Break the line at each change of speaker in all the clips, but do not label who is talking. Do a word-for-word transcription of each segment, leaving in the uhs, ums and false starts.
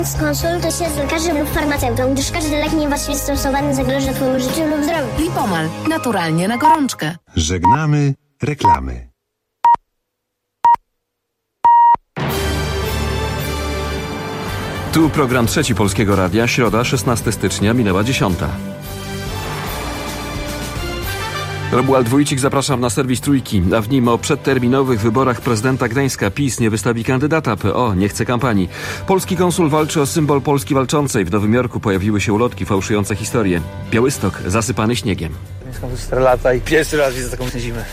Skonsultuj się z lekarzem lub farmaceutą, gdyż każdy lek niewłaściwie stosowany zagraża twojemu życiu lub zdrowiu.
Lipomal. Naturalnie na gorączkę.
Żegnamy reklamy.
Tu program Trzeci Polskiego Radia, środa, szesnastego stycznia, minęła dziesiąta. Romuald Wójcik, zapraszam na serwis Trójki, a w nim o przedterminowych wyborach prezydenta Gdańska. PiS nie wystawi kandydata, P O nie chce kampanii. Polski konsul walczy o symbol Polski walczącej. W Nowym Jorku pojawiły się ulotki fałszujące historię. Białystok zasypany śniegiem.
Mieszkam tu cztery lata i pierwszy raz widzę taką zimę.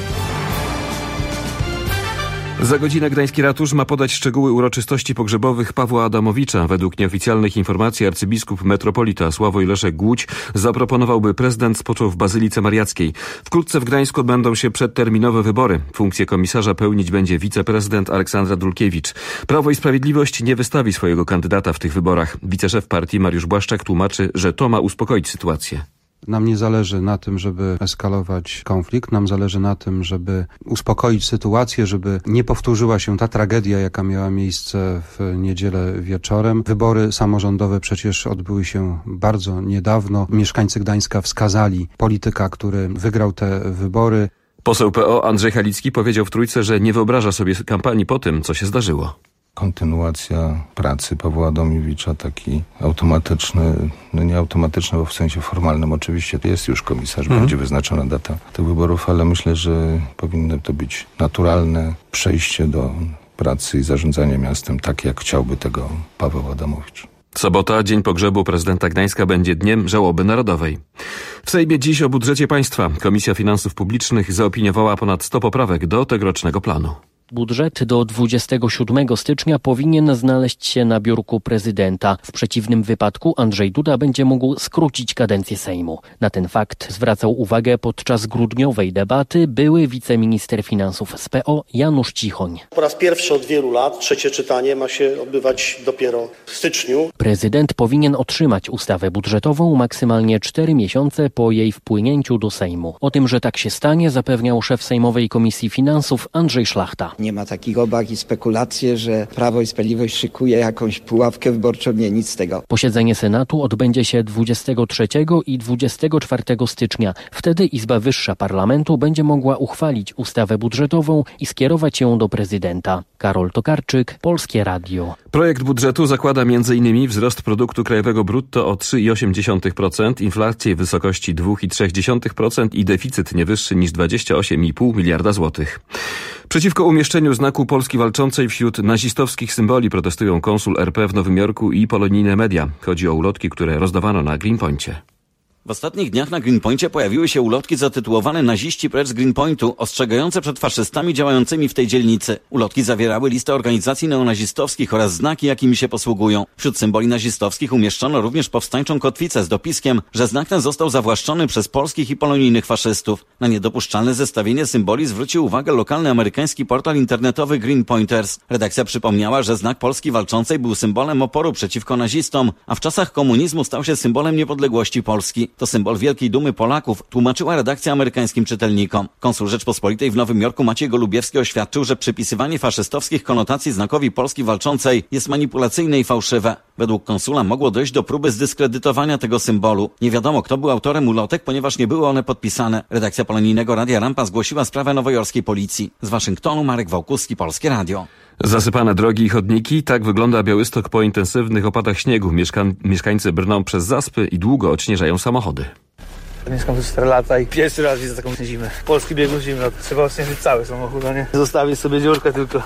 Za godzinę gdański ratusz ma podać szczegóły uroczystości pogrzebowych Pawła Adamowicza. Według nieoficjalnych informacji arcybiskup metropolita Sławoj Leszek Głódź zaproponował, by prezydent spoczął w Bazylice Mariackiej. Wkrótce w Gdańsku odbędą się przedterminowe wybory. Funkcję komisarza pełnić będzie wiceprezydent Aleksandra Dulkiewicz. Prawo i Sprawiedliwość nie wystawi swojego kandydata w tych wyborach. Wiceszef partii Mariusz Błaszczak tłumaczy, że to ma uspokoić sytuację.
Nam nie zależy na tym, żeby eskalować konflikt, nam zależy na tym, żeby uspokoić sytuację, żeby nie powtórzyła się ta tragedia, jaka miała miejsce w niedzielę wieczorem. Wybory samorządowe przecież odbyły się bardzo niedawno. Mieszkańcy Gdańska wskazali polityka, który wygrał te wybory.
Poseł P O Andrzej Halicki powiedział w Trójce, że nie wyobraża sobie kampanii po tym, co się zdarzyło.
Kontynuacja pracy Pawła Adamowicza, taki automatyczny, no nie automatyczny, bo w sensie formalnym oczywiście jest już komisarz, mhm. będzie wyznaczona data tych wyborów, ale myślę, że powinno to być naturalne przejście do pracy i zarządzania miastem, tak jak chciałby tego Paweł Adamowicz.
Sobota, dzień pogrzebu prezydenta Gdańska, będzie dniem żałoby narodowej. W Sejmie dziś o budżecie państwa. Komisja Finansów Publicznych zaopiniowała ponad sto poprawek do tegorocznego planu.
Budżet do dwudziestego siódmego stycznia powinien znaleźć się na biurku prezydenta. W przeciwnym wypadku Andrzej Duda będzie mógł skrócić kadencję Sejmu. Na ten fakt zwracał uwagę podczas grudniowej debaty były wiceminister finansów z P O Janusz Cichoń.
Po raz pierwszy od wielu lat trzecie czytanie ma się odbywać dopiero w styczniu.
Prezydent powinien otrzymać ustawę budżetową maksymalnie cztery miesiące po jej wpłynięciu do Sejmu. O tym, że tak się stanie, zapewniał szef Sejmowej Komisji Finansów Andrzej Szlachta.
Nie ma takich obaw i spekulacji, że Prawo i Sprawiedliwość szykuje jakąś pułapkę wyborczą. Nie, nic z tego.
Posiedzenie Senatu odbędzie się dwudziestego trzeciego i dwudziestego czwartego stycznia. Wtedy Izba Wyższa Parlamentu będzie mogła uchwalić ustawę budżetową i skierować ją do prezydenta. Karol Tokarczyk, Polskie Radio.
Projekt budżetu zakłada między innymi wzrost produktu krajowego brutto o trzy przecinek osiem procent, inflację w wysokości dwa przecinek trzy procent i deficyt nie wyższy niż dwadzieścia osiem przecinek pięć miliarda złotych. Przeciwko umieszczeniu znaku Polski walczącej wśród nazistowskich symboli protestują konsul R P w Nowym Jorku i polonijne media. Chodzi o ulotki, które rozdawano na Greenpoincie.
W ostatnich dniach na Greenpoincie pojawiły się ulotki zatytułowane Naziści precz z Greenpointu, ostrzegające przed faszystami działającymi w tej dzielnicy. Ulotki zawierały listę organizacji neonazistowskich oraz znaki, jakimi się posługują. Wśród symboli nazistowskich umieszczono również powstańczą kotwicę z dopiskiem, że znak ten został zawłaszczony przez polskich i polonijnych faszystów. Na niedopuszczalne zestawienie symboli zwrócił uwagę lokalny amerykański portal internetowy Greenpointers. Redakcja przypomniała, że znak Polski walczącej był symbolem oporu przeciwko nazistom, a w czasach komunizmu stał się symbolem niepodległości Polski. To symbol wielkiej dumy Polaków, tłumaczyła redakcja amerykańskim czytelnikom. Konsul Rzeczpospolitej w Nowym Jorku Maciej Golubiewski oświadczył, że przypisywanie faszystowskich konotacji znakowi Polski walczącej jest manipulacyjne i fałszywe. Według konsula mogło dojść do próby zdyskredytowania tego symbolu. Nie wiadomo, kto był autorem ulotek, ponieważ nie były one podpisane. Redakcja polonijnego Radia Rampa zgłosiła sprawę nowojorskiej policji. Z Waszyngtonu Marek Wałkuski, Polskie Radio.
Zasypane drogi i chodniki, tak wygląda Białystok po intensywnych opadach śniegu. Mieszka- mieszkańcy brną przez zaspy i długo odśnieżają samochody.
Mieszkam tu cztery lata i pierwszy raz widzę taką zimę. Polski biegun zimno, trzeba odśnieżyć cały samochód, a nie zostawić sobie dziurkę tylko.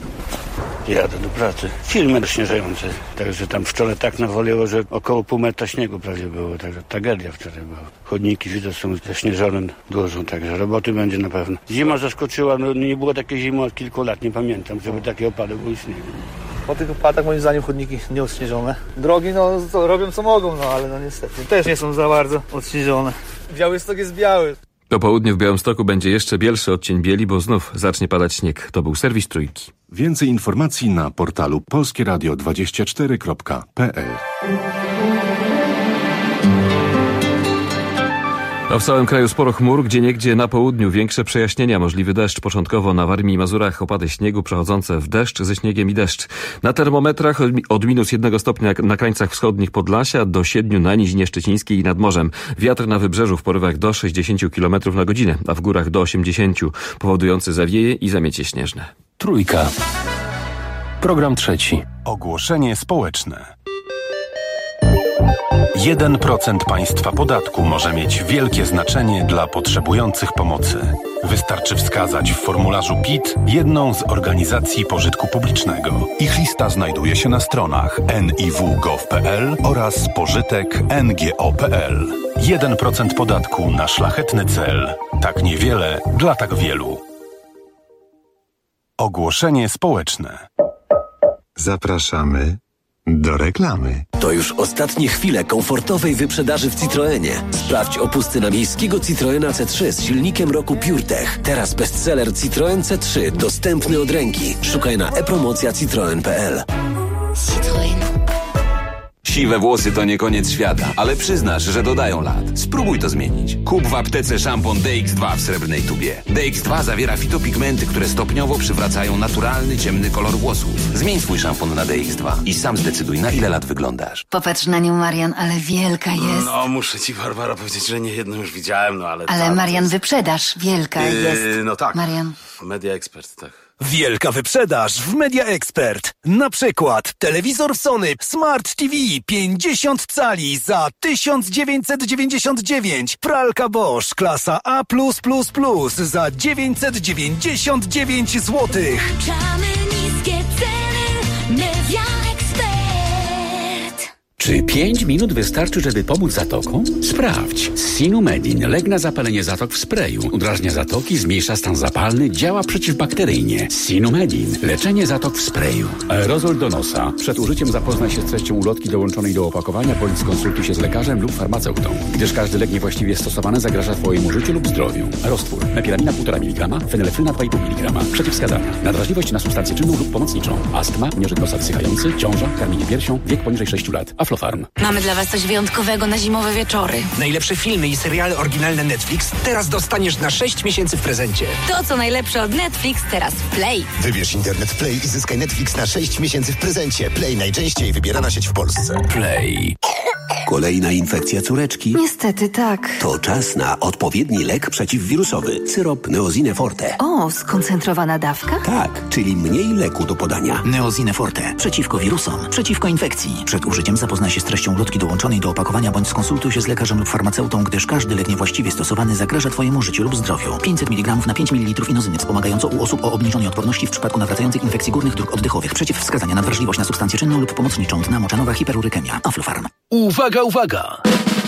Jadę do pracy. Filmy śnieżające. Także tam wczoraj tak nawaliło, że około pół metra śniegu prawie było. Także tragedia wczoraj była. Chodniki widać są zaśnieżone dużo, także roboty będzie na pewno. Zima zaskoczyła, no nie było takiej zimy od kilku lat, nie pamiętam, żeby takie opady były śniegu.
Po tych opadach moim zdaniem chodniki nie odśnieżone. Drogi no to robią co mogą, no ale no niestety też nie są za bardzo odśnieżone. Białystok jest biały.
Po południu w Białymstoku będzie jeszcze bielszy odcień bieli, bo znów zacznie padać śnieg. To był serwis Trójki.
Więcej informacji na portalu polskie radio dwadzieścia cztery kropka p l.
A w całym kraju sporo chmur, gdzieniegdzie na południu większe przejaśnienia, możliwy deszcz. Początkowo na Warmii i Mazurach opady śniegu przechodzące w deszcz ze śniegiem i deszcz. Na termometrach od minus jednego stopnia na krańcach wschodnich Podlasia do siedmiu na Nizinie Szczecińskiej i nad morzem. Wiatr na wybrzeżu w porywach do sześćdziesięciu kilometrów na godzinę, a w górach do osiemdziesięciu, powodujący zawieje i zamiecie śnieżne.
Trójka. Program trzeci.
Ogłoszenie społeczne. jeden procent państwa podatku może mieć wielkie znaczenie dla potrzebujących pomocy. Wystarczy wskazać w formularzu P I T jedną z organizacji pożytku publicznego. Ich lista znajduje się na stronach en i w kropka gov kropka pe el oraz pożytek kropka en ge o kropka pe el. jeden procent podatku na szlachetny cel. Tak niewiele dla tak wielu. Ogłoszenie społeczne.
Zapraszamy do reklamy.
To już ostatnie chwile komfortowej wyprzedaży w Citroenie. Sprawdź opusty na miejskiego Citroena C trzy z silnikiem roku PureTech. Teraz bestseller Citroen C trzy, dostępny od ręki. Szukaj na e-promocja citroen kropka pe el.
Citroen. Siwe włosy to nie koniec świata, ale przyznasz, że dodają lat. Spróbuj to zmienić. Kup w aptece szampon D X dwa w srebrnej tubie. D X dwa zawiera fitopigmenty, które stopniowo przywracają naturalny, ciemny kolor włosów. Zmień swój szampon na D X dwa i sam zdecyduj, na ile lat wyglądasz.
Popatrz na nią, Marian, ale wielka jest.
No, muszę ci, Barbara, powiedzieć, że nie jedną już widziałem, no ale...
Ale
ta,
Marian,
jest...
wyprzedaż, wielka
yy,
jest.
No tak.
Marian.
Media Expert, tak.
Wielka wyprzedaż w Media Expert. Na przykład telewizor Sony Smart T V pięćdziesiąt cali za tysiąc dziewięćset dziewięćdziesiąt dziewięć. Pralka Bosch klasa A plus plus plus za dziewięćset dziewięćdziesiąt dziewięć złotych.
Niskie ceny Media Expert.
Czy pięć minut wystarczy, żeby pomóc zatokom? Sprawdź. Sinumedin. Lek na zapalenie zatok w sprayu. Udrażnia zatoki, zmniejsza stan zapalny, działa przeciwbakteryjnie. Sinumedin. Leczenie zatok w sprayu. Aerozol do nosa. Przed użyciem zapoznaj się z treścią ulotki dołączonej do opakowania, bądź skonsultuj się z lekarzem lub farmaceutą, gdyż każdy lek niewłaściwie stosowany zagraża Twojemu życiu lub zdrowiu. Roztwór. Mepiramina półtora miligrama, fenylefryna dwa i pół miligrama. Przeciwwskazania. Nadwrażliwość na substancję czynną lub pomocniczą. Astma, nieżyt nosa wysychający, ciąża, karmienie piersią, wiek poniżej sześciu lat. Aflofarm.
Mamy dla Was coś wyjątkowego na zimowe wieczory.
Najlepsze filmy i seriale oryginalne Netflix teraz dostaniesz na sześć miesięcy w prezencie.
To, co najlepsze od Netflix, teraz w Play.
Wybierz internet Play i zyskaj Netflix na sześć miesięcy w prezencie. Play, najczęściej wybierana sieć w Polsce.
Play. Kolejna infekcja córeczki?
Niestety tak.
To czas na odpowiedni lek przeciwwirusowy. Syrop Neosine Forte.
O, skoncentrowana dawka?
Tak, czyli mniej leku do podania.
Neosine Forte. Przeciwko wirusom, przeciwko infekcji. Przed użyciem zapoznaj się z treścią ulotki dołączonej do opakowania, bądź skonsultuj się z lekarzem lub farmaceutą, gdyż każdy lek niewłaściwie stosowany zagraża Twojemu życiu lub zdrowiu. pięćset miligramów na pięć mililitrów inozyny, wspomagająco u osób o obniżonej odporności w przypadku nawracających infekcji górnych dróg oddechowych. Przeciwwskazania na wrażliwość na substancję czynną lub pomocniczą. Dna moczanowa, hiperurykemia. Aflofarm.
Uwaga, uwaga!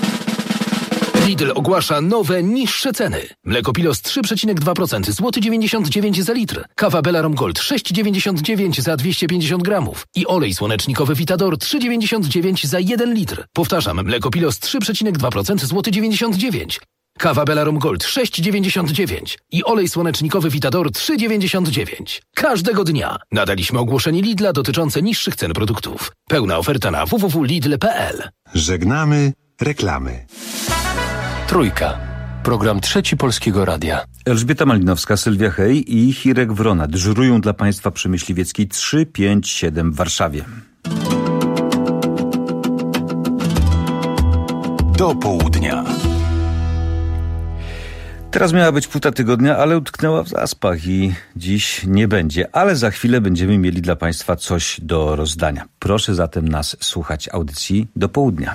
Lidl ogłasza nowe, niższe ceny. Mleko Pilos trzy przecinek dwa procent, złoty dziewięćdziesiąt dziewięć za litr. Kawa Belarom Gold sześć dziewięćdziesiąt dziewięć za dwieście pięćdziesiąt gramów. I olej słonecznikowy Vitador trzy dziewięćdziesiąt dziewięć za jeden litr. Powtarzam, mleko Pilos trzy przecinek dwa procent, złoty dziewięćdziesiąt dziewięć. Kawa Belarom Gold sześć dziewięćdziesiąt dziewięć i olej słonecznikowy Vitador trzy dziewięćdziesiąt dziewięć. Każdego dnia nadaliśmy ogłoszenie Lidla dotyczące niższych cen produktów. Pełna oferta na w w w kropka lidl kropka p l.
Żegnamy reklamy.
Trójka. Program Trzeci Polskiego Radia.
Elżbieta Malinowska, Sylwia Hej i Hirek Wrona dyżurują dla Państwa przy Myśliwieckiej trzy pięć siedem w Warszawie.
Do południa.
Teraz miała być płyta tygodnia, ale utknęła w zaspach i dziś nie będzie. Ale za chwilę będziemy mieli dla Państwa coś do rozdania. Proszę zatem nas słuchać audycji Do południa.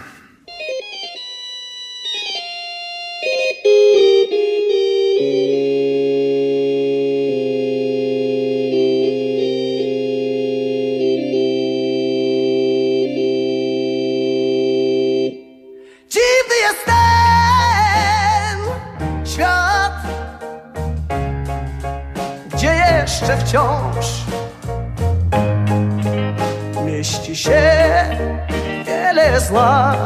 Dziwny jest ten świat, gdzie jeszcze wciąż mieści się wiele zła.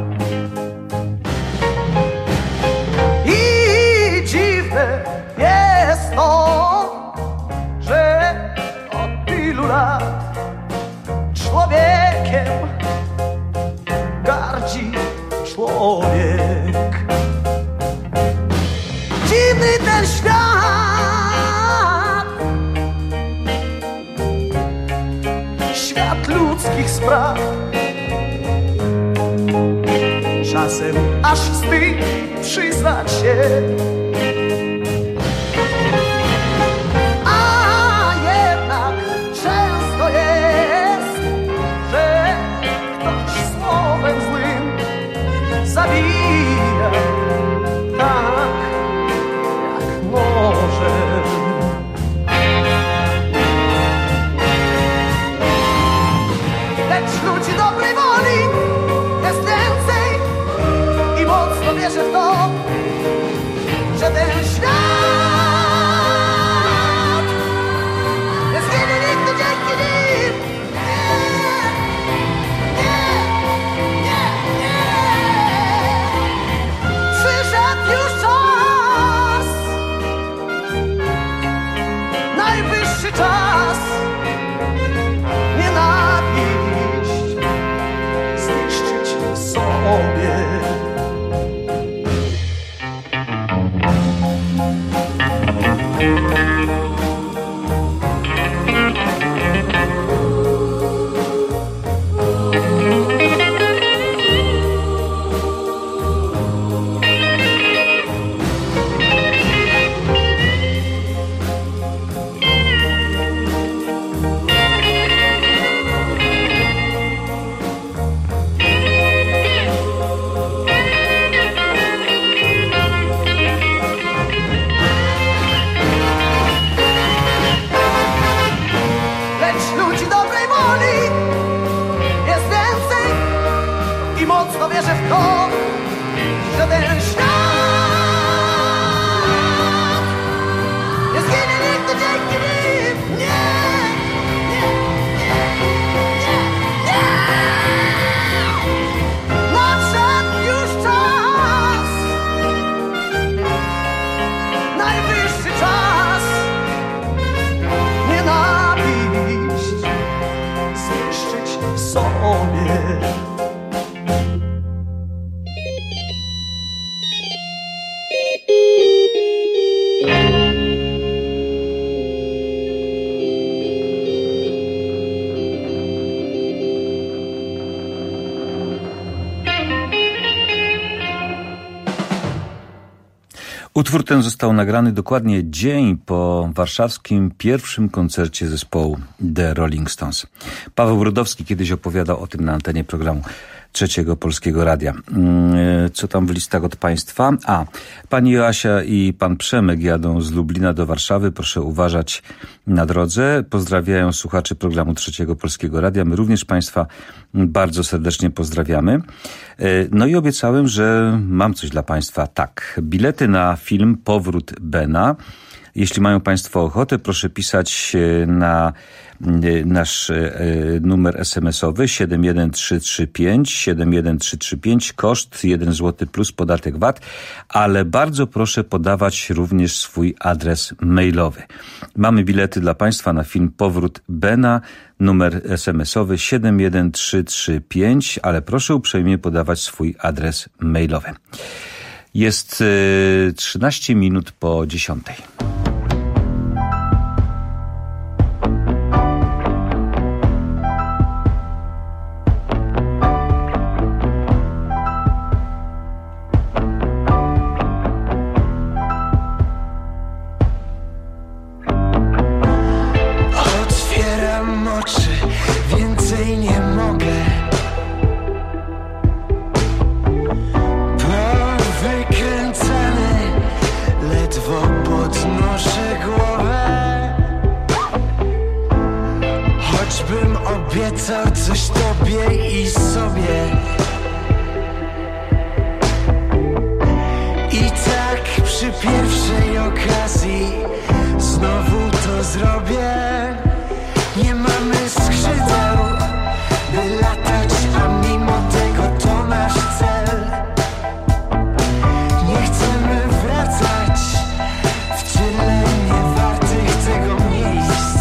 I dziwne jest to, że od tylu lat człowiekiem gardzi człowiek. czasem aż wstyd przyznać się. A jednak często jest, że ktoś słowem złym zabija tak jak może. Lecz ludzi dobrej woli jest więcej i mocno wierzę w to, że ten świat nie zginie nigdy dzięki nim. Nie, nie, nie, nie. Przyszedł już czas, najwyższy czas nienawiść zniszczyć sobie. Mocno wierzę w to, że ten świat nie zginie nigdy dzięki nim. Nie, nie, nie, nie, nie. Nadszedł już czas, najwyższy czas nienawiść zniszczyć sobie.
Utwór ten został nagrany dokładnie dzień po warszawskim pierwszym koncercie zespołu The Rolling Stones. Paweł Brodowski kiedyś opowiadał o tym na antenie programu Trzeciego Polskiego Radia. Co tam w listach od państwa? A, pani Joasia i pan Przemek jadą z Lublina do Warszawy. Proszę uważać na drodze. Pozdrawiają słuchaczy programu Trzeciego Polskiego Radia. My również państwa bardzo serdecznie pozdrawiamy. No i obiecałem, że mam coś dla państwa. Tak, bilety na film Powrót Bena. Jeśli mają państwo ochotę, proszę pisać na nasz numer esemesowy siedem jeden trzy trzy pięć, siedem jeden trzy trzy pięć, koszt jeden złoty plus podatek V A T, ale bardzo proszę podawać również swój adres mailowy. Mamy bilety dla państwa na film Powrót Bena, numer esemesowy siedem jeden trzy trzy pięć, ale proszę uprzejmie podawać swój adres mailowy. Jest trzynaście minut po dziesiątej.
Obiecał coś tobie i sobie. I tak przy pierwszej okazji znowu to zrobię. Nie mamy skrzydeł, by latać, a mimo tego to nasz cel. Nie chcemy wracać w tyle niewartych tego miejsc.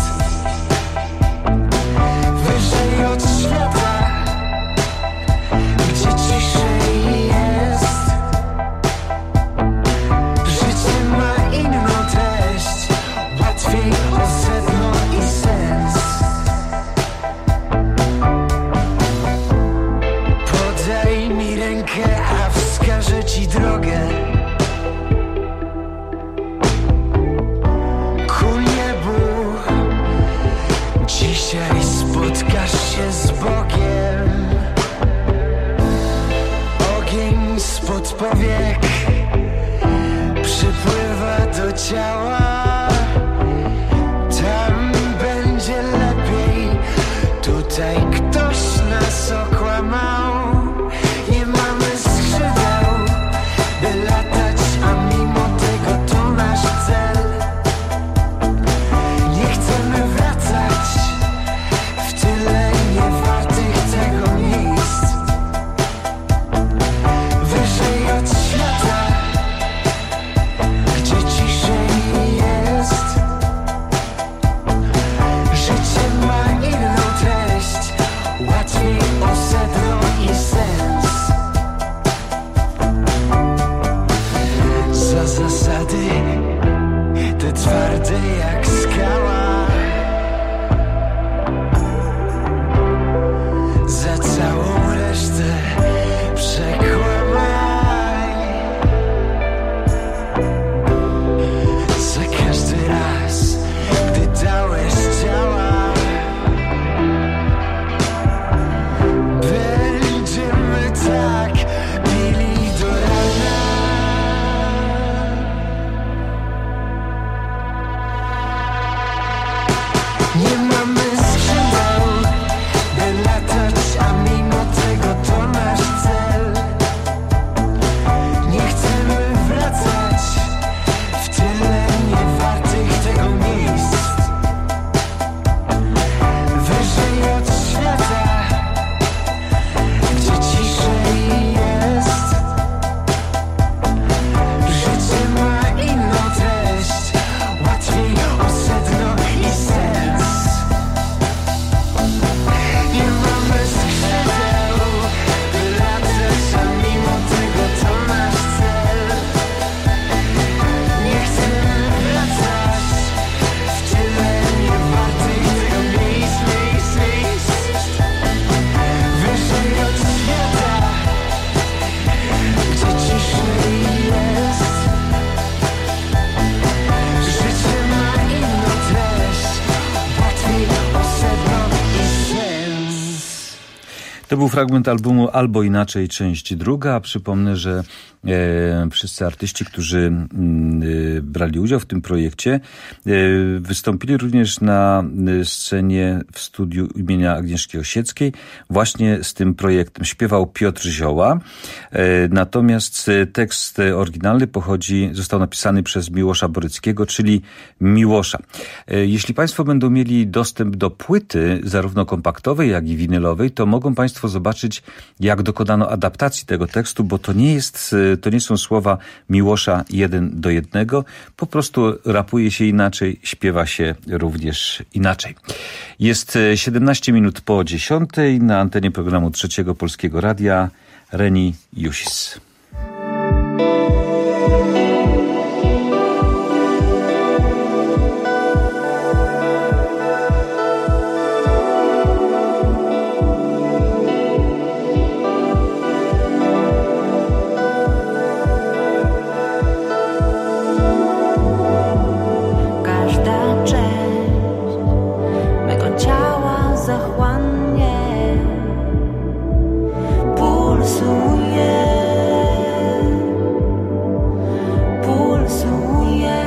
Wyżej od świata, gdzie ciszej jest. Życie ma inną treść, łatwiej o sedno i sens. wskażę ci drogę ku niebu. Dzisiaj spotkasz się z Bogiem. Ogień spod powiek przypływa do ciała. Tam będzie lepiej, tutaj ktoś nas okłamał. Nie mamy skrzydeł, by latać, a mimo tego to nasz cel. Nie chcemy wracać w tyle niewartych tego miejsc. Wyżej od świata, gdzie ciszej jest. Życie ma inną treść, łatwiej o sedno i sens. Za zasady te twarde jak skała. Za całą resztę przekłamaj. Za każdy raz, gdy dałeś ciała, będziemy tak pili do rana. Nie mamy skrzydeł, by latać, a mimo tego to nasz cel. Nie chcemy wracać w tyle niewartych tego miejsc. Wyżej od świata, gdzie ciszej jest. Życie ma inną treść, łatwiej o sedno i sens. Nie mamy skrzydeł, by latać, a mimo tego to nasz cel. Nie chcemy wracać w tyle niewartych tego miejsc, miejsc, miejsc. Wyżej od świata, gdzie ciszej jest. Życie ma inną treść, łatwiej o sedno i sens.
To był fragment albumu Albo Inaczej, część druga. Przypomnę, że e, wszyscy artyści, którzy e, brali udział w tym projekcie, e, wystąpili również na e, scenie w studiu imienia Agnieszki Osieckiej właśnie z tym projektem. Śpiewał Piotr Zioła, e, natomiast tekst oryginalny pochodzi, został napisany przez Miłosza Boryckiego, czyli Miłosza. E, jeśli Państwo będą mieli dostęp do płyty, zarówno kompaktowej, jak i winylowej, to mogą Państwo zobaczyć, jak dokonano adaptacji tego tekstu, bo to nie jest, to nie są słowa Miłosza jeden do jednego, po prostu rapuje się inaczej, śpiewa się również inaczej. Jest siedemnaście minut po dziesiątej na antenie programu Trzeciego Polskiego Radia. Reni Jusis.
Każda część mego ciała zachłannie, pulsuje, pulsuje.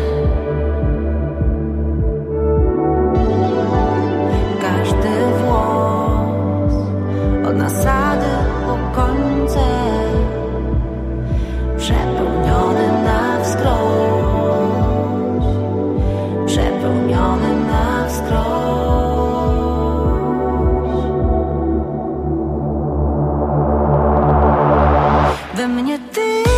Każdy włos od nasady po końce przepełniony na wskroś, przepełniony na wskroś. We mnie tyle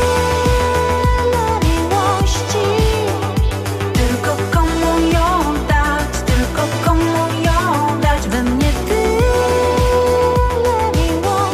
miłości, tylko komu ją dać, tylko komu ją dać. We mnie tyle miłości.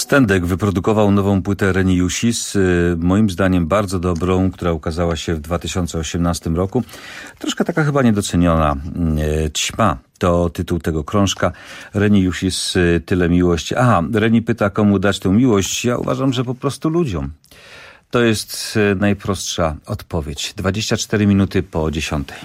Stendek wyprodukował nową płytę Reni Jusis, moim zdaniem bardzo dobrą, która ukazała się w dwa tysiące osiemnastym roku. Troszkę taka chyba niedoceniona. Ćma to tytuł tego krążka. Reni Jusis, Tyle miłości. Aha, Reni pyta, komu dać tę miłość. Ja uważam, że po prostu ludziom. To jest najprostsza odpowiedź. dwadzieścia cztery minuty po dziesiątej.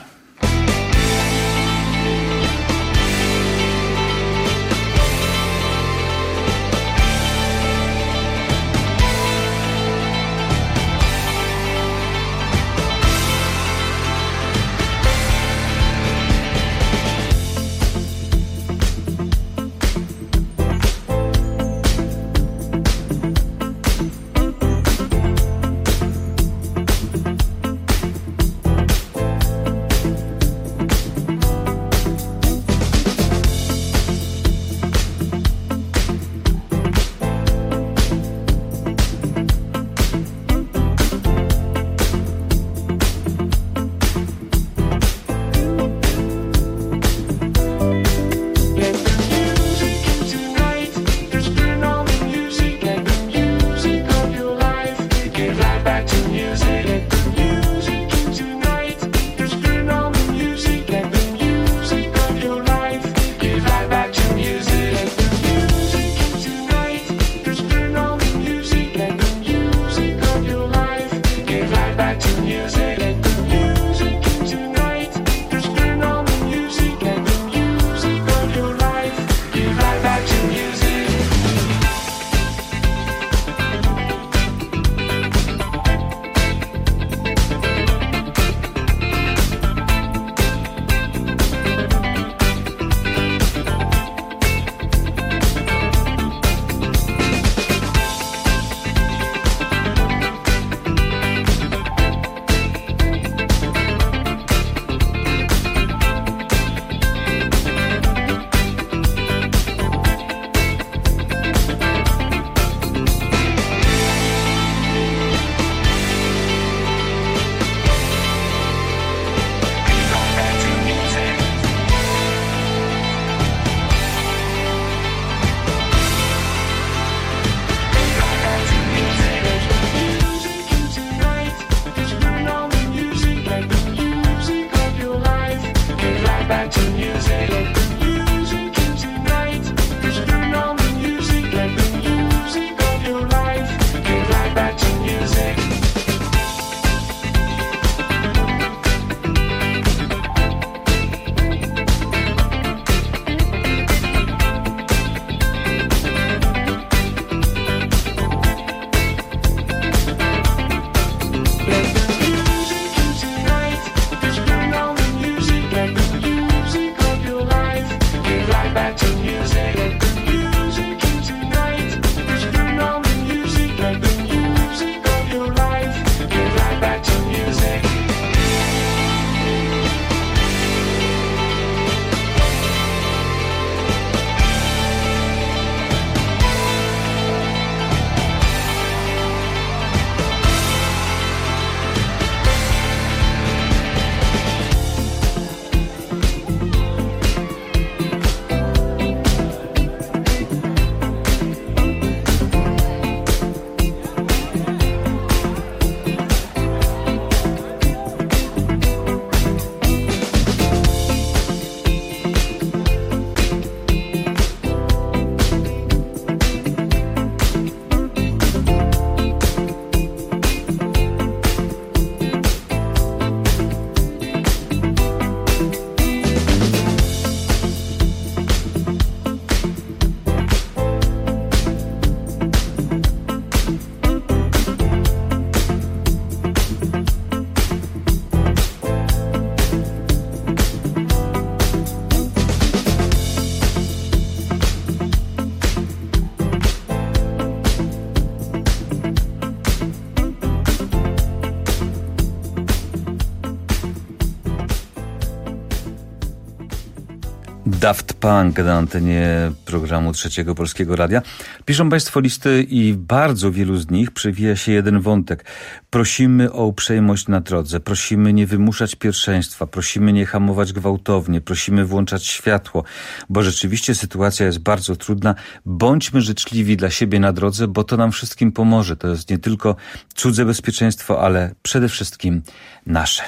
Daft Punk na antenie programu Trzeciego Polskiego Radia. Piszą Państwo listy i bardzo wielu z nich przewija się jeden wątek. Prosimy o uprzejmość na drodze, prosimy nie wymuszać pierwszeństwa, prosimy nie hamować gwałtownie, prosimy włączać światło, bo rzeczywiście sytuacja jest bardzo trudna. Bądźmy życzliwi dla siebie na drodze, bo to nam wszystkim pomoże. To jest nie tylko cudze bezpieczeństwo, ale przede wszystkim nasze.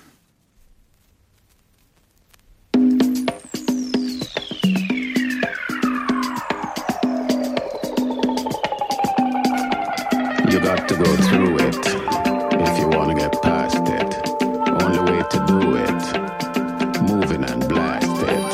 You got to go through it if you wanna get past it. Only way to do it, moving and blast it.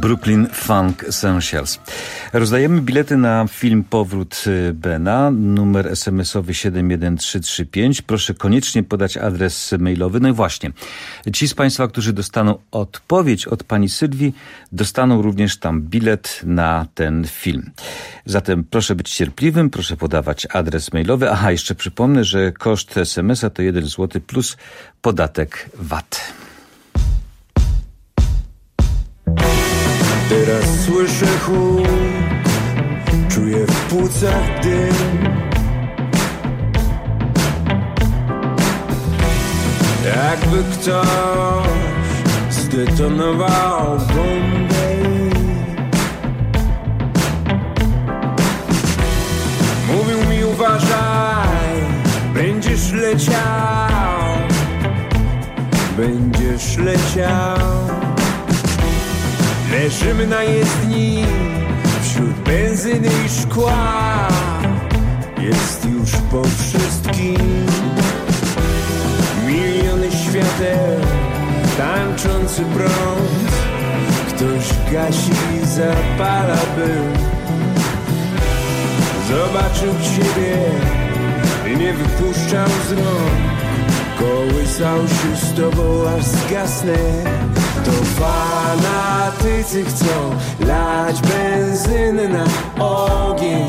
Brooklyn Funk Essentials. Rozdajemy bilety na film Powrót Bena, numer es em esowy siedem jeden trzy trzy pięć. Proszę koniecznie podać adres mailowy. No i właśnie, ci z Państwa, którzy dostaną odpowiedź od pani Sylwii, dostaną również tam bilet na ten film. Zatem proszę być cierpliwym, proszę podawać adres mailowy. Aha, jeszcze przypomnę, że koszt es emesa to jeden złoty plus podatek V A T.
Teraz słyszę huk, czuję w płucach dym. Jakby ktoś zdetonował bombę. Mówił mi uważaj, będziesz leciał, będziesz leciał. Leżymy na jezdni wśród benzyny i szkła. Jest już po wszystkim. Miliony świateł, tańczący brąz. Ktoś gasi i zapala, by zobaczył ciebie i nie wypuszczał z rąk. Kołysał się z tobą, aż zgasnę. To fanatycy chcą lać benzynę na ogień,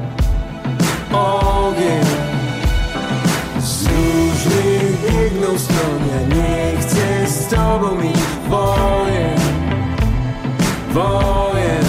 ogień. Z różnych biegną stron, ja nie chcę z tobą mieć wojen, wojen.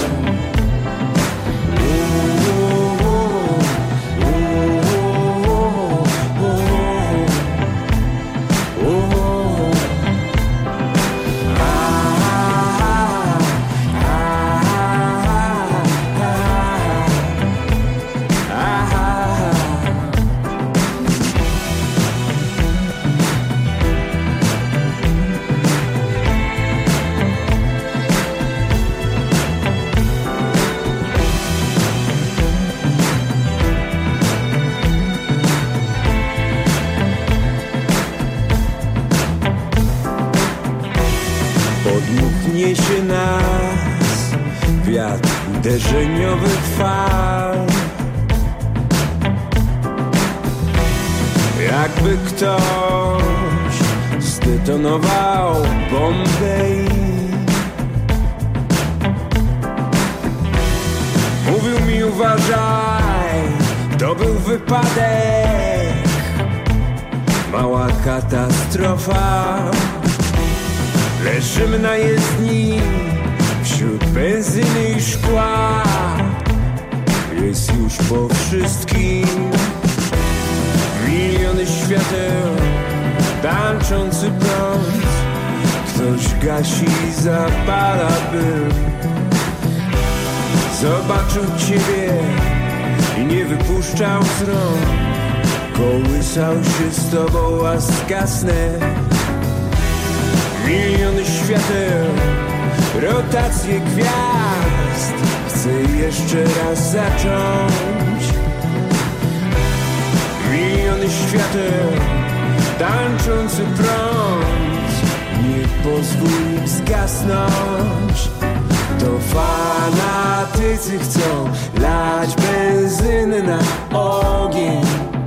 Niesie nas wiatr uderzeniowych fal. Jakby ktoś zdetonował bombę. Mówił mi uważaj, to był wypadek, mała katastrofa. Leżymy na jezdni wśród benzyny i szkła. Jest już po wszystkim. Miliony świateł, tańczący prąd. Ktoś gasi i zapala, by zobaczył ciebie i nie wypuszczał z rąk. Kołysał się z tobą, a zgasnę. Miliony świateł, rotacje gwiazd. Chcę jeszcze raz zacząć. Miliony świateł, tańczący prąd. Nie pozwól im zgasnąć. To fanatycy chcą lać benzynę na ogień,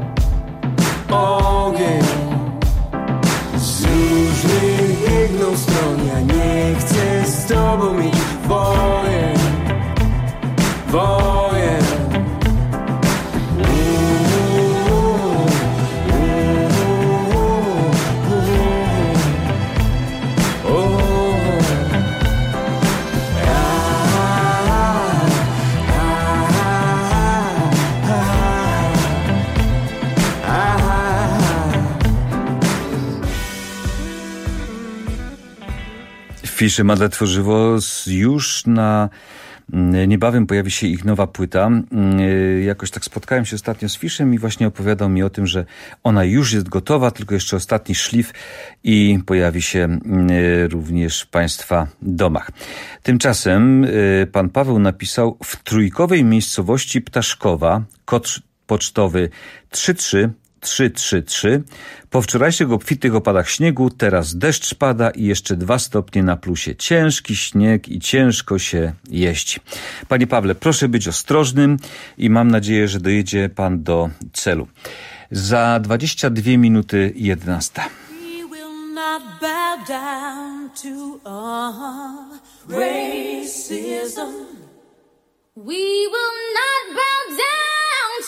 ogień. Z różnych biegną stron, ja nie chcę z tobą mieć wojen, wojen.
Fiszy Madle Tworzywo już na niebawem pojawi się ich nowa płyta. Jakoś tak spotkałem się ostatnio z Fiszem i właśnie opowiadał mi o tym, że ona już jest gotowa, tylko jeszcze ostatni szlif i pojawi się również w Państwa domach. Tymczasem pan Paweł napisał: w trójkowej miejscowości Ptaszkowa, kod pocztowy trzy trzy trzy trzy trzy. Po wczorajszych obfitych opadach śniegu teraz deszcz pada i jeszcze dwa stopnie na plusie. Ciężki śnieg i ciężko się jeść. Panie Pawle, proszę być ostrożnym i mam nadzieję, że dojedzie pan do celu. Za dwadzieścia dwie minuty jedenasta.
Not bow down to uh, racism. We will not bow down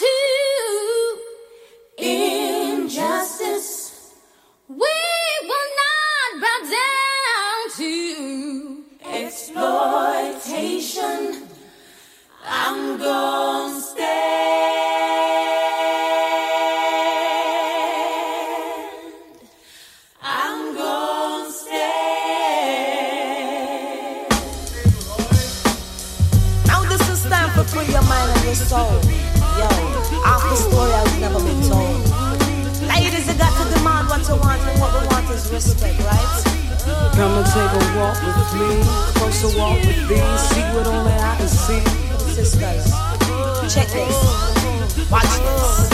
to injustice. We will not bow down to exploitation. I'm gonna stay.
Free your mind and your soul. Yo, off the story I've never been told. Ladies, you got to demand what you want, and what we want is respect, right?
Come and take a walk with me, closer walk with thee, see what only I can see.
Sisters, check this. Watch this.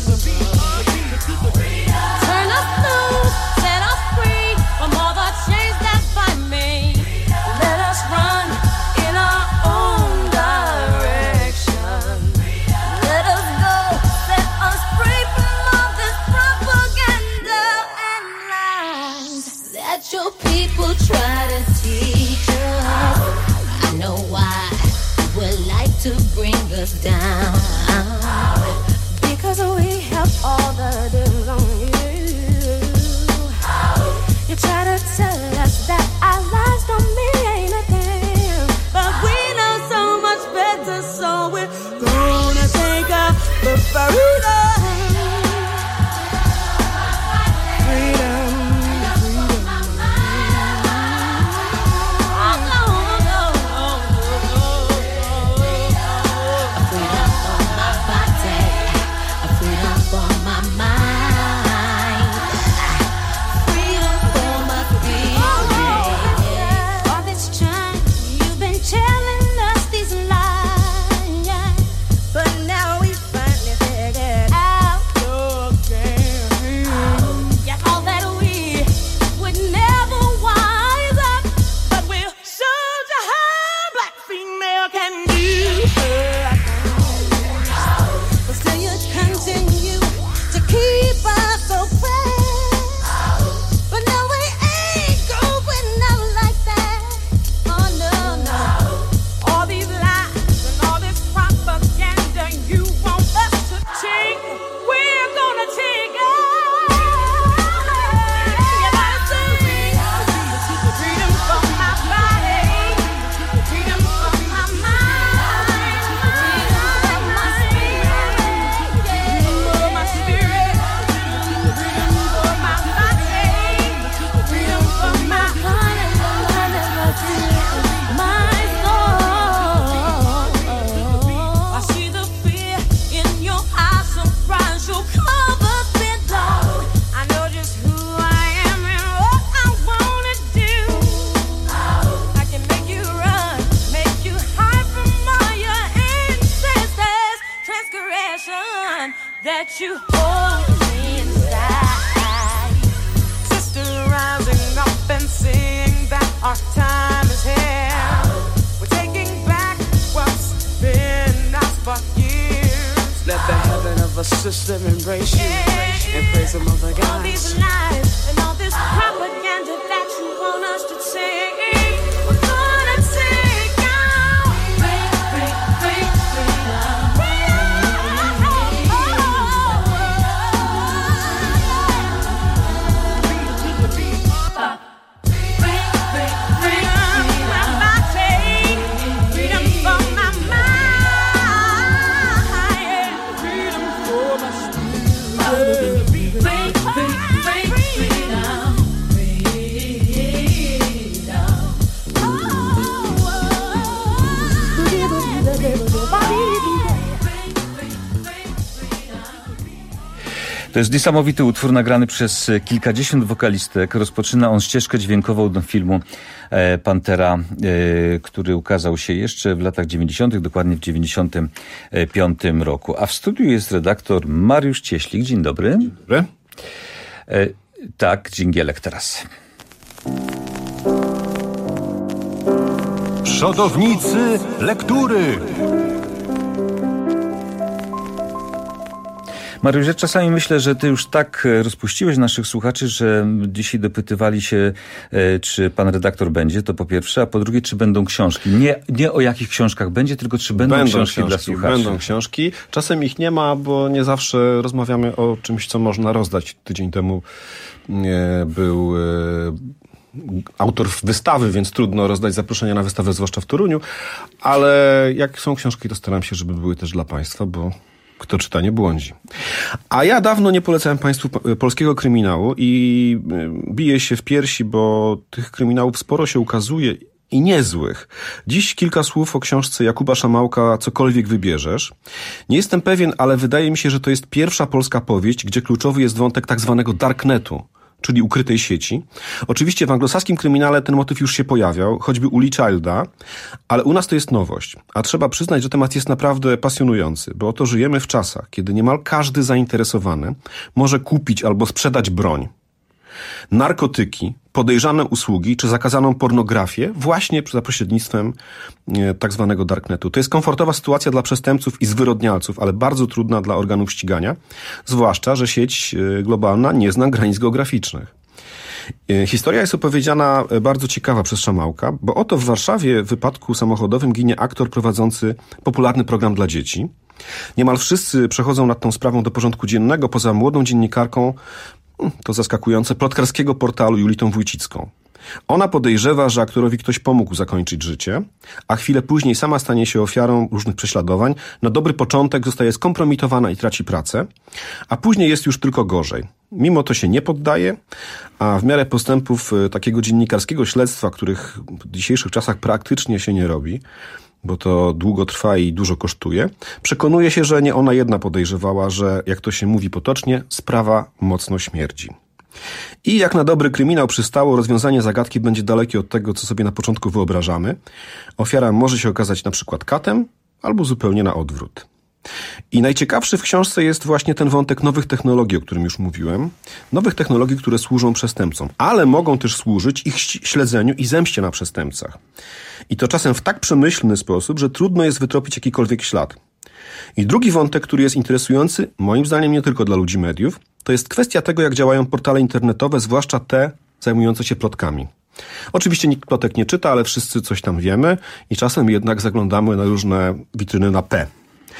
Turn us loose, set us free from all the chains that bind me. Let us run in our own direction. Let us go, set us free from all this propaganda and lies that your people try to teach us. I know why would like to bring us down, because we have all the dibs on you. You try to tell us that our lives don't mean a thing, but we know so much better, so we're gonna take up the freedom. Freedom, freedom. Oh, no, no, no, no. Freedom for my body, freedom for my mind, freedom for my spirit. All this time you've been telling us these lies, but now we finally figured out your game. You thought that we would never wise up, but we'll show you how black female can do. But still you continue to keep us oppressed. But no, we ain't going out like that. Oh no, no. All these lies and all this propaganda you want us to take, we're gonna take it. You gotta say, freedom for my body, freedom for my mind, freedom for my spirit, for my spirit, freedom for my body, freedom for my heart, my soul. I see the fear in your eyes, surprise your covers been low. I know just who I am and what I wanna do. I can make you run, make you hide from all your ancestors' transgression that you hold inside. Sister rising up and saying that our time is here. We're taking back what's been ours for years.
Let the heaven of a sister embrace you and praise the mother
All these
gods.
lies and all this propaganda that you want us to take, we're gonna take out. Free, free, free, freedom. Freedom for my mind, freedom for my spirit. Free, free, free, freedom.
To jest niesamowity utwór nagrany przez kilkadziesiąt wokalistek. Rozpoczyna on ścieżkę dźwiękową do filmu Pantera, który ukazał się jeszcze w latach dziewięćdziesiątych, dokładnie w dziewięćdziesiątym piątym roku. A w studiu jest redaktor Mariusz Cieślik. Dzień dobry.
Dzień dobry.
E, tak, dżingielek teraz.
Przodownicy lektury.
Mariusz, ja czasami myślę, że ty już tak rozpuściłeś naszych słuchaczy, że dzisiaj dopytywali się, czy pan redaktor będzie, to po pierwsze, a po drugie, czy będą książki. Nie, nie o jakich książkach będzie, tylko czy będą, będą książki, książki dla słuchaczy.
Będą książki. Czasem ich nie ma, bo nie zawsze rozmawiamy o czymś, co można rozdać. Tydzień temu był autor wystawy, więc trudno rozdać zaproszenia na wystawę, zwłaszcza w Toruniu, ale jak są książki, to staram się, żeby były też dla państwa, bo kto czyta, nie błądzi. A ja dawno nie polecałem państwu polskiego kryminału i biję się w piersi, bo tych kryminałów sporo się ukazuje i niezłych. Dziś kilka słów o książce Jakuba Szamałka Cokolwiek wybierzesz. Nie jestem pewien, ale wydaje mi się, że to jest pierwsza polska powieść, gdzie kluczowy jest wątek tak zwanego darknetu, czyli ukrytej sieci. Oczywiście w anglosaskim kryminale ten motyw już się pojawiał, choćby u Lee Childa, ale u nas to jest nowość. A trzeba przyznać, że temat jest naprawdę pasjonujący, bo oto żyjemy w czasach, kiedy niemal każdy zainteresowany może kupić albo sprzedać broń, narkotyki, podejrzane usługi czy zakazaną pornografię właśnie za pośrednictwem e, tak zwanego darknetu. To jest komfortowa sytuacja dla przestępców i zwyrodnialców, ale bardzo trudna dla organów ścigania, zwłaszcza, że sieć e, globalna nie zna granic geograficznych. E, historia jest opowiedziana bardzo ciekawa przez Szamałka, bo oto w Warszawie w wypadku samochodowym ginie aktor prowadzący popularny program dla dzieci. Niemal wszyscy przechodzą nad tą sprawą do porządku dziennego, poza młodą dziennikarką, to zaskakujące, plotkarskiego portalu Julitą Wójcicką. Ona podejrzewa, że aktorowi ktoś pomógł zakończyć życie, a chwilę później sama stanie się ofiarą różnych prześladowań. Na dobry początek zostaje skompromitowana i traci pracę, a później jest już tylko gorzej. Mimo to się nie poddaje, a w miarę postępów takiego dziennikarskiego śledztwa, których w dzisiejszych czasach praktycznie się nie robi, bo to długo trwa i dużo kosztuje, przekonuje się, że nie ona jedna podejrzewała, że, jak to się mówi potocznie, sprawa mocno śmierdzi. I jak na dobry kryminał przystało, rozwiązanie zagadki będzie dalekie od tego, co sobie na początku wyobrażamy. Ofiara może się okazać na przykład katem, albo zupełnie na odwrót. I najciekawszy w książce jest właśnie ten wątek nowych technologii, o którym już mówiłem. Nowych technologii, które służą przestępcom, ale mogą też służyć ich śledzeniu i zemście na przestępcach. I to czasem w tak przemyślny sposób, że trudno jest wytropić jakikolwiek ślad. I drugi wątek, który jest interesujący, moim zdaniem nie tylko dla ludzi mediów, to jest kwestia tego, jak działają portale internetowe, zwłaszcza te zajmujące się plotkami. Oczywiście nikt plotek nie czyta, ale wszyscy coś tam wiemy i czasem jednak zaglądamy na różne witryny na P.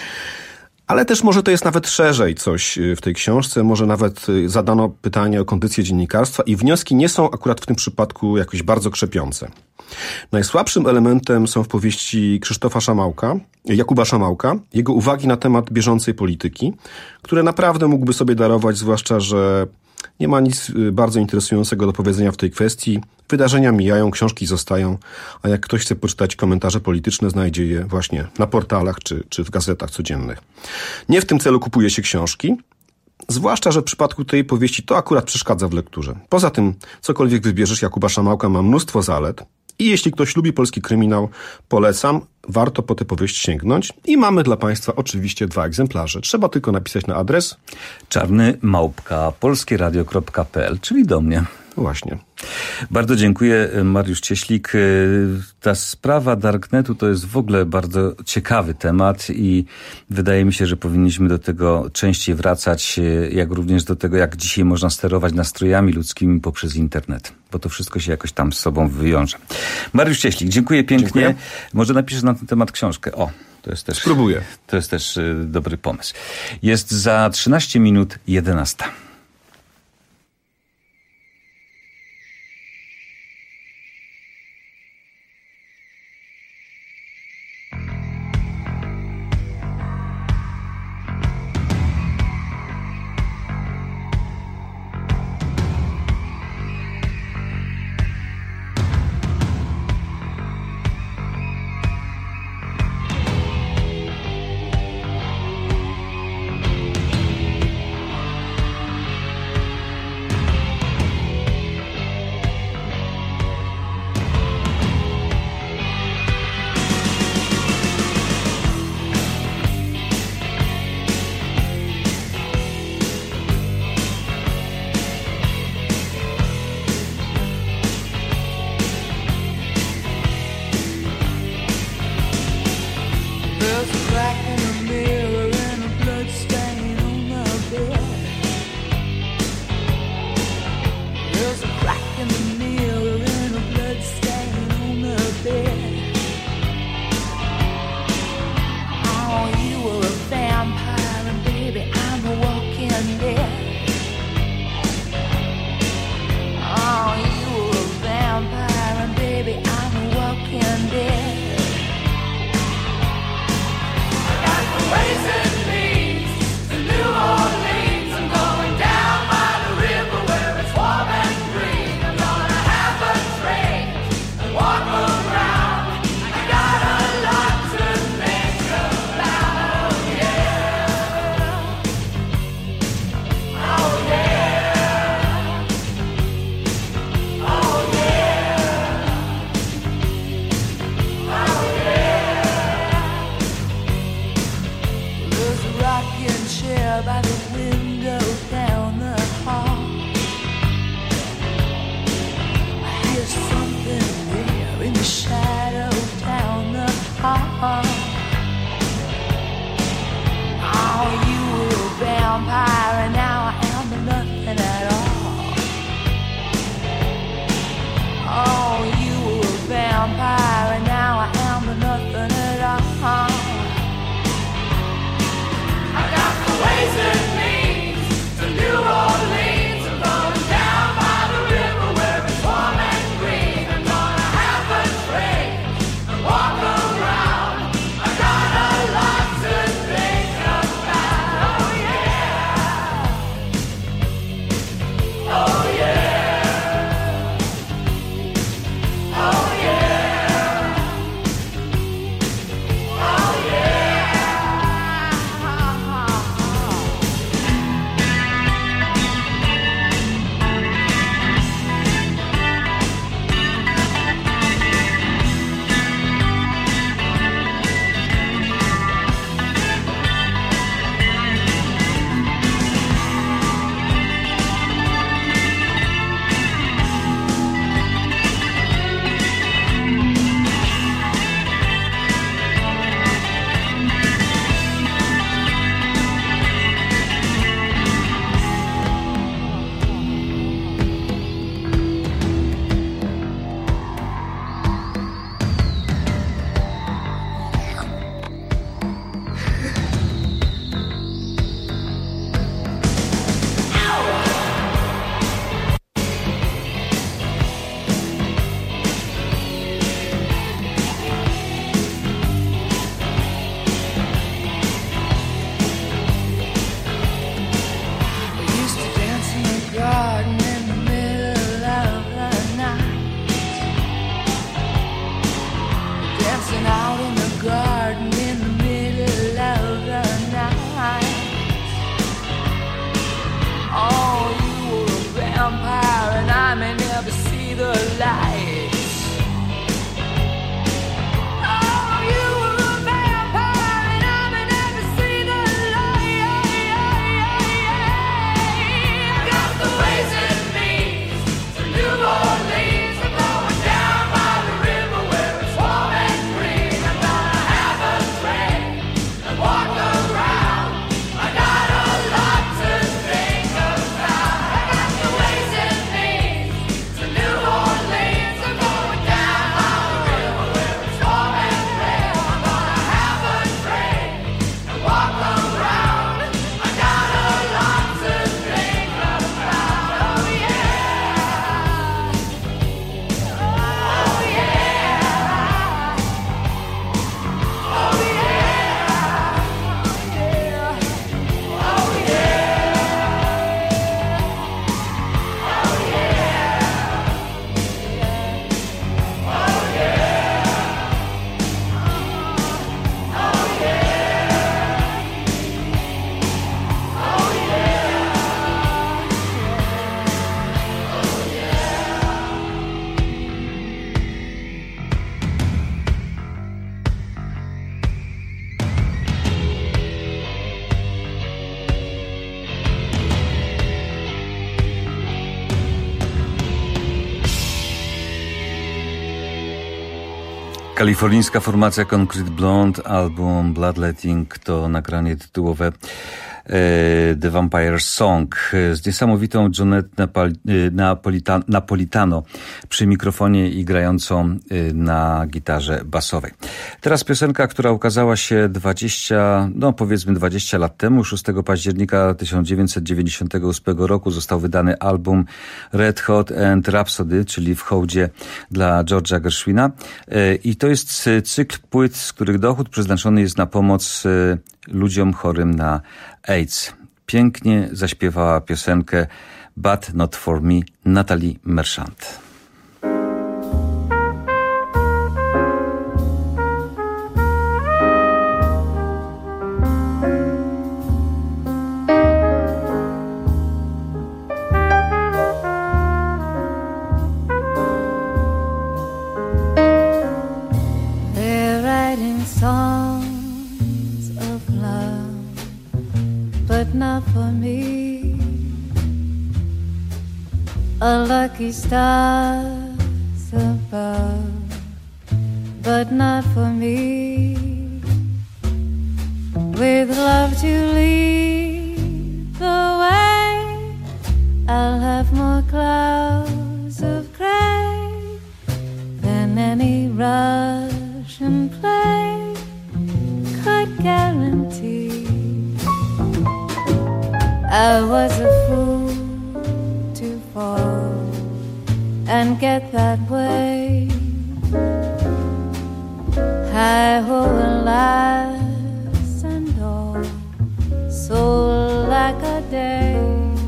Ale też może to jest nawet szerzej coś w tej książce, może nawet zadano pytanie o kondycję dziennikarstwa i wnioski nie są akurat w tym przypadku jakoś bardzo krzepiące. Najsłabszym elementem są w powieści Krzysztofa Szamałka, Jakuba Szamałka, jego uwagi na temat bieżącej polityki, które naprawdę mógłby sobie darować, zwłaszcza, że nie ma nic bardzo interesującego do powiedzenia w tej kwestii. Wydarzenia mijają, książki zostają, a jak ktoś chce poczytać komentarze polityczne, znajdzie je właśnie na portalach czy, czy w gazetach codziennych. Nie w tym celu kupuje się książki, zwłaszcza, że w przypadku tej powieści to akurat przeszkadza w lekturze. Poza tym, cokolwiek wybierzesz, Jakuba Szamałka ma mnóstwo zalet i jeśli ktoś lubi polski kryminał, polecam, warto po tę powieść sięgnąć i mamy dla państwa oczywiście dwa egzemplarze. Trzeba tylko napisać na adres
czarny małpka polskieradio kropka pe el, czyli do mnie.
Właśnie.
Bardzo dziękuję, Mariusz Cieślik. Ta sprawa Darknetu to jest w ogóle bardzo ciekawy temat i wydaje mi się, że powinniśmy do tego częściej wracać, jak również do tego, jak dzisiaj można sterować nastrojami ludzkimi poprzez internet, bo to wszystko się jakoś tam z sobą wywiąże. Mariusz Cieślik, dziękuję pięknie. Dziękuję. Może napiszesz na ten temat książkę. O, to jest też...
Spróbuję.
To jest też dobry pomysł. Jest za trzynaście minut jedenasta.
walking dead. Oh, you were a vampire, and baby, I'm a walking dead. I got the ways and means to New Orleans. I'm going down by the river where it's warm and green. I'm gonna have a drink and walk around. I got a lot to think about, yeah. Oh yeah. Oh yeah. Oh yeah. There's a rocking chair by the window down the hall. I hear something there in the shadow down the hall. Oh, you were a vampire and now I am nothing at all. Oh, you were a vampire and now I am nothing at all. I got the ways and means to New Orleans. I'm going down by the river where it's warm and green. I'm gonna have a drink and walk around. I got a lot to think about. Oh yeah. Oh yeah. Oh yeah. Oh yeah. We used to dance in the garden in the middle of the night. Dancing out in the garden in the middle of the night. Oh, you were a vampire and I may never see the light. Oh, you were a vampire and I may never see the light. I got the ways and means to New Orleans. I'm going down by the river where it's warm and green. I'm gonna have a drink and walk around. I got a lot to think about. I got the ways and means to New Orleans. I'm going down by the river where it's warm and green. I'm gonna have a drink and walk around. I got a lot to think about. Oh yeah. Oh yeah. Oh yeah. Oh
Kalifornijska formacja Concrete Blonde, album Bloodletting to nagranie tytułowe The Vampire Song z niesamowitą Jonette Napal- Napolita- Napolitano przy mikrofonie i grającą na gitarze basowej. Teraz piosenka, która ukazała się dwadzieścia, no powiedzmy dwadzieścia lat temu. szóstego października tysiąc dziewięćset dziewięćdziesiątego ósmego roku został wydany album Red Hot and Rhapsody, czyli w hołdzie dla George'a Gershwina. I to jest cykl płyt, z których dochód przeznaczony jest na pomoc ludziom chorym na AIDS. Pięknie zaśpiewała piosenkę But Not For Me Natalie Merchant.
A lucky stars above, but not for me. With love to lead the way, I'll have more clouds of gray than any Russian play could guarantee. I was a fool to fall and get that way. Hi ho, alas and all, so like a day.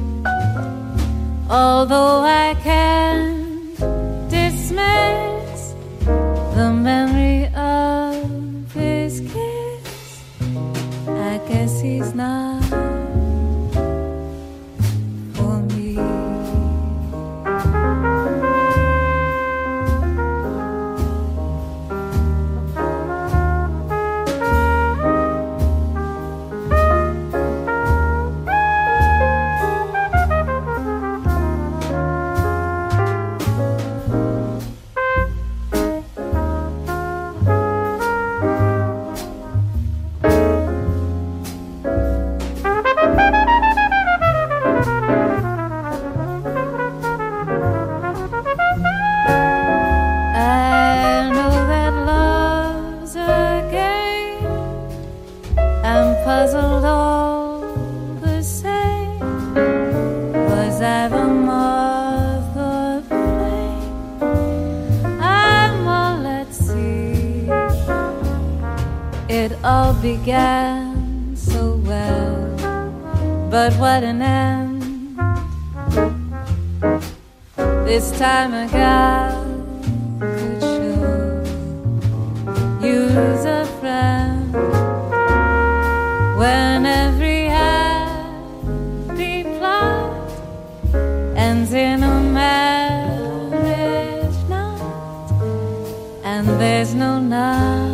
Although I can't dismiss the memory of his kiss, I guess he's not began so well, but what an end. This time a gal could show use a friend when every happy plot ends in a marriage knot, and there's no night.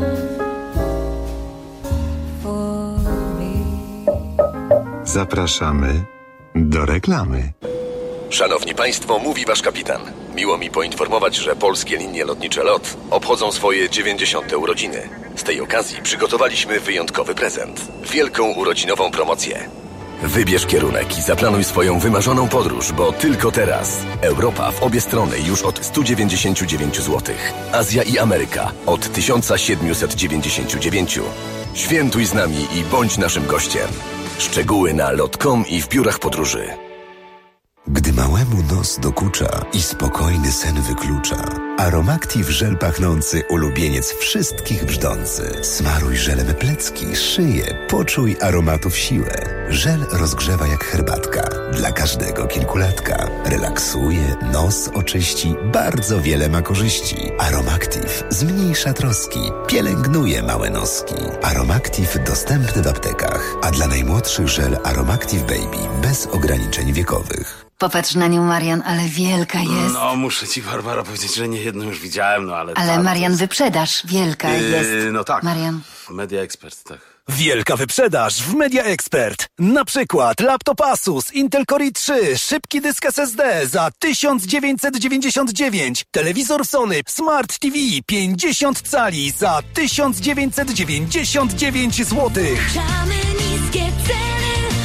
Zapraszamy do reklamy.
Szanowni Państwo, mówi Wasz kapitan. Miło mi poinformować, że polskie linie lotnicze LOT obchodzą swoje dziewięćdziesiąte urodziny. Z tej okazji przygotowaliśmy wyjątkowy prezent. Wielką urodzinową promocję. Wybierz kierunek i zaplanuj swoją wymarzoną podróż, bo tylko teraz Europa w obie strony już od sto dziewięćdziesiąt dziewięć złotych. Azja i Ameryka od tysiąc siedemset dziewięćdziesiąt dziewięć. Świętuj z nami i bądź naszym gościem. Szczegóły na lot kropka com i w biurach podróży.
Gdy małemu nos dokucza i spokojny sen wyklucza, Aromactive żel pachnący, ulubieniec wszystkich brzdący. Smaruj żelem plecki, szyję, poczuj aromatów siłę. Żel rozgrzewa jak herbatka, dla każdego kilkulatka. Relaksuje, nos oczyści, bardzo wiele ma korzyści. Aromactive zmniejsza troski, pielęgnuje małe noski. Aromactive dostępny w aptekach, a dla najmłodszych żel Aromactive Baby bez ograniczeń wiekowych.
Popatrz na nią, Marian, ale wielka jest.
No, muszę ci, Barbara, powiedzieć, że nie jedną już widziałem, no ale...
Ale
ta,
Marian,
jest...
wyprzedaż, wielka
yy,
jest.
No tak.
Marian.
Media Expert, tak.
Wielka wyprzedaż w Media Expert. Na przykład laptop Asus Intel Core i trzy, szybki dysk S S D za tysiąc dziewięćset dziewięćdziesiąt dziewięć, telewizor Sony Smart T V pięćdziesiąt cali za tysiąc dziewięćset dziewięćdziesiąt dziewięć złotych.
Niskie ceny,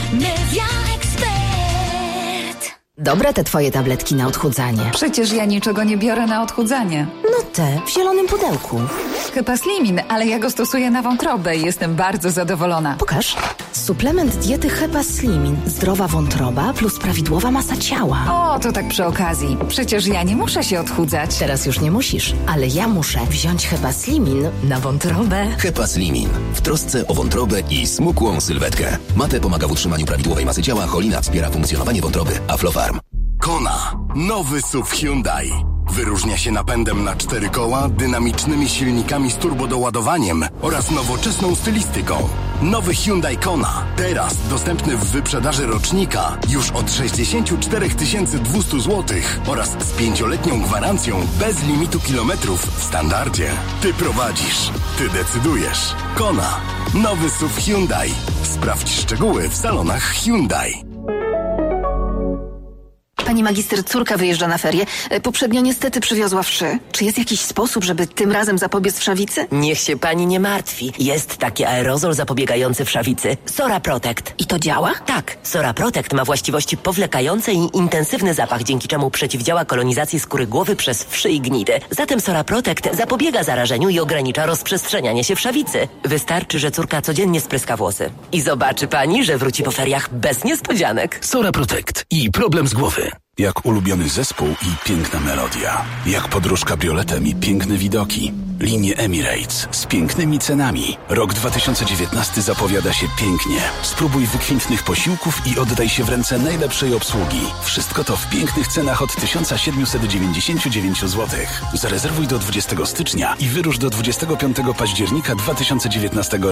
Media Expert.
Dobre te twoje tabletki na odchudzanie.
Przecież ja niczego nie biorę na odchudzanie.
No te, w zielonym pudełku.
Hepaslimin, ale ja go stosuję na wątrobę i jestem bardzo zadowolona.
Pokaż. Suplement diety Hepaslimin. Zdrowa wątroba plus prawidłowa masa ciała.
O, to tak przy okazji. Przecież ja nie muszę się odchudzać.
Teraz już nie musisz, ale ja muszę wziąć Hepaslimin na wątrobę.
Hepaslimin. W trosce o wątrobę i smukłą sylwetkę. Mate pomaga w utrzymaniu prawidłowej masy ciała, cholina wspiera funkcjonowanie wątroby. Aflofarm.
Kona. Nowy S U V Hyundai. Wyróżnia się napędem na cztery koła, dynamicznymi silnikami z turbodoładowaniem oraz nowoczesną stylistyką. Nowy Hyundai Kona. Teraz dostępny w wyprzedaży rocznika już od sześćdziesiąt cztery tysiące dwieście złotych oraz z pięcioletnią gwarancją bez limitu kilometrów w standardzie. Ty prowadzisz. Ty decydujesz. Kona. Nowy S U V Hyundai. Sprawdź szczegóły w salonach Hyundai.
Pani magister, córka wyjeżdża na ferie. Poprzednio niestety przywiozła wszy. Czy jest jakiś sposób, żeby tym razem zapobiec wszawicy?
Niech się pani nie martwi. Jest taki aerozol zapobiegający wszawicy. Sora Protect.
I to działa?
Tak. Sora Protect ma właściwości powlekające i intensywny zapach, dzięki czemu przeciwdziała kolonizacji skóry głowy przez wszy i gnidy. Zatem Sora Protect zapobiega zarażeniu i ogranicza rozprzestrzenianie się wszawicy. Wystarczy, że córka codziennie spryska włosy. I zobaczy pani, że wróci po feriach bez niespodzianek.
Sora Protect i problem z głowy.
Jak ulubiony zespół i piękna melodia. Jak podróż kabrioletem i piękne widoki. Linie Emirates z pięknymi cenami. Rok dwa tysiące dziewiętnasty zapowiada się pięknie. Spróbuj wykwintnych posiłków i oddaj się w ręce najlepszej obsługi. Wszystko to w pięknych cenach od tysiąc siedemset dziewięćdziesiąt dziewięć złotych. Zarezerwuj do dwudziestego stycznia i wyrusz do dwudziestego piątego października dwa tysiące dziewiętnastego